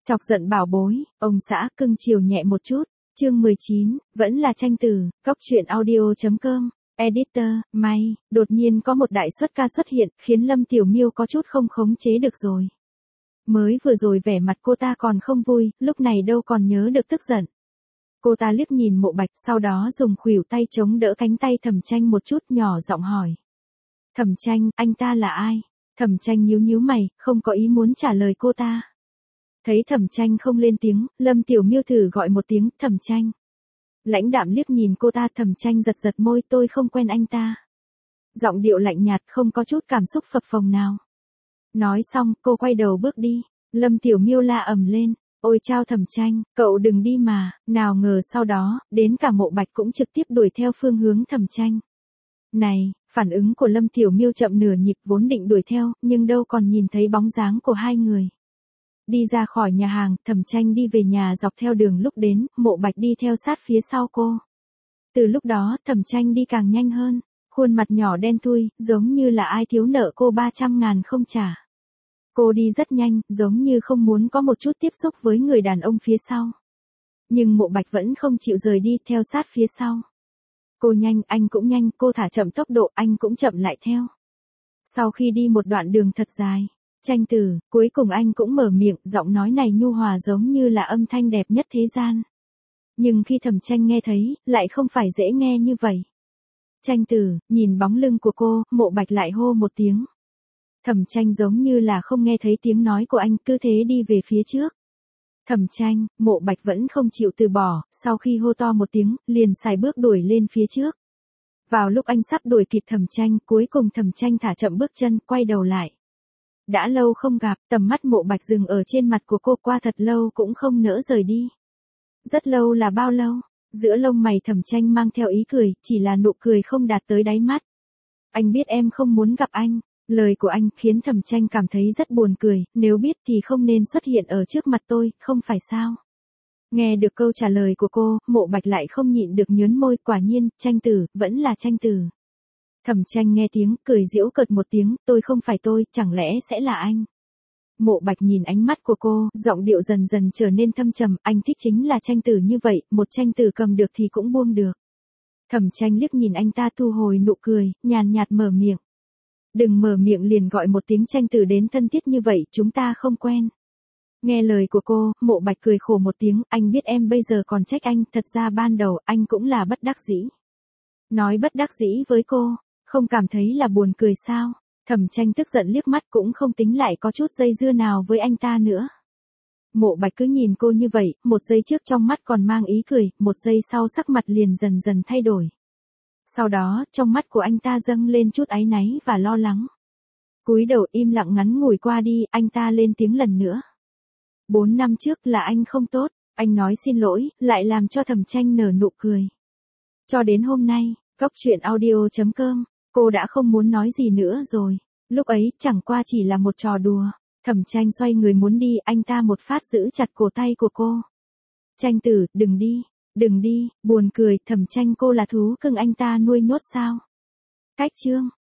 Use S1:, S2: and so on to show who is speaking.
S1: Chọc giận bảo bối, ông xã cưng chiều nhẹ một chút. Chương 19, vẫn là tranh từ, Cóc truyện audio.com. Editor, may, đột nhiên có một đại xuất ca xuất hiện, khiến Lâm Tiểu Miêu có chút không khống chế được rồi. Mới vừa rồi vẻ mặt cô ta còn không vui, lúc này đâu còn nhớ được tức giận. Cô ta liếc nhìn Mộ Bạch, sau đó dùng khuỷu tay chống đỡ cánh tay Thẩm Tranh một chút, nhỏ giọng hỏi. Thẩm Tranh, anh ta là ai? Thẩm Tranh nhíu nhíu mày, không có ý muốn trả lời cô ta. Thấy Thẩm Tranh không lên tiếng, Lâm Tiểu Miêu thử gọi một tiếng, Thẩm Tranh. Lãnh đạm liếc nhìn cô ta, Thẩm Tranh giật giật môi, tôi không quen anh ta. Giọng điệu lạnh nhạt, không có chút cảm xúc phập phồng nào. Nói xong, cô quay đầu bước đi. Lâm Tiểu Miêu la ầm lên, ôi chao Thẩm Tranh, cậu đừng đi mà. Nào ngờ sau đó, đến cả Mộ Bạch cũng trực tiếp đuổi theo phương hướng Thẩm Tranh. Này, phản ứng của Lâm Tiểu Miêu chậm nửa nhịp, vốn định đuổi theo, nhưng đâu còn nhìn thấy bóng dáng của hai người. Đi ra khỏi nhà hàng, Thẩm Tranh đi về nhà dọc theo đường lúc đến, Mộ Bạch đi theo sát phía sau cô. Từ lúc đó, Thẩm Tranh đi càng nhanh hơn, khuôn mặt nhỏ đen thui, giống như là ai thiếu nợ cô 300.000 không trả. Cô đi rất nhanh, giống như không muốn có một chút tiếp xúc với người đàn ông phía sau. Nhưng Mộ Bạch vẫn không chịu rời đi, theo sát phía sau. Cô nhanh, anh cũng nhanh, cô thả chậm tốc độ, anh cũng chậm lại theo. Sau khi đi một đoạn đường thật dài, Tranh từ, cuối cùng anh cũng mở miệng, giọng nói này nhu hòa giống như là âm thanh đẹp nhất thế gian. Nhưng khi Thẩm Tranh nghe thấy, lại không phải dễ nghe như vậy. Tranh từ, nhìn bóng lưng của cô, Mộ Bạch lại hô một tiếng. Thẩm Tranh giống như là không nghe thấy tiếng nói của anh, cứ thế đi về phía trước. Thẩm Tranh, Mộ Bạch vẫn không chịu từ bỏ, sau khi hô to một tiếng, liền xài bước đuổi lên phía trước. Vào lúc anh sắp đuổi kịp Thẩm Tranh, cuối cùng Thẩm Tranh thả chậm bước chân, quay đầu lại. Đã lâu không gặp, tầm mắt Mộ Bạch dừng ở trên mặt của cô, qua thật lâu cũng không nỡ rời đi. Rất lâu là bao lâu? Giữa lông mày Thẩm Tranh mang theo ý cười, chỉ là nụ cười không đạt tới đáy mắt. Anh biết em không muốn gặp anh. Lời của anh khiến Thẩm Tranh cảm thấy rất buồn cười, nếu biết thì không nên xuất hiện ở trước mặt tôi, không phải sao? Nghe được câu trả lời của cô, Mộ Bạch lại không nhịn được nhớn môi, quả nhiên, Tranh từ, vẫn là Tranh từ. Thẩm Tranh nghe tiếng, cười giễu cợt một tiếng, tôi không phải tôi, chẳng lẽ sẽ là anh? Mộ Bạch nhìn ánh mắt của cô, giọng điệu dần dần trở nên thâm trầm, anh thích chính là Tranh từ như vậy, một Tranh từ cầm được thì cũng buông được. Thẩm Tranh liếc nhìn anh ta, thu hồi nụ cười, nhàn nhạt mở miệng. Đừng mở miệng liền gọi một tiếng Tranh từ đến thân thiết như vậy, chúng ta không quen. Nghe lời của cô, Mộ Bạch cười khổ một tiếng, anh biết em bây giờ còn trách anh, thật ra ban đầu anh cũng là bất đắc dĩ. Nói bất đắc dĩ với cô, không cảm thấy là buồn cười sao? Thẩm Tranh tức giận liếc mắt, cũng không tính lại có chút dây dưa nào với anh ta nữa. Mộ Bạch cứ nhìn cô như vậy, một giây trước trong mắt còn mang ý cười, một giây sau sắc mặt liền dần dần thay đổi. Sau đó, trong mắt của anh ta dâng lên chút áy náy và lo lắng. Cúi đầu im lặng ngắn ngủi qua đi, anh ta lên tiếng lần nữa. 4 năm trước là anh không tốt, anh nói xin lỗi, lại làm cho Thẩm Tranh nở nụ cười. Cho đến hôm nay, Cóc truyện audio.com, cô đã không muốn nói gì nữa rồi. Lúc ấy, chẳng qua chỉ là một trò đùa. Thẩm Tranh xoay người muốn đi, anh ta một phát giữ chặt cổ tay của cô. Tranh từ, đừng đi. Đừng đi, buồn cười, Thẩm Tranh cô là thú cưng anh ta nuôi nhốt sao? Cách chương.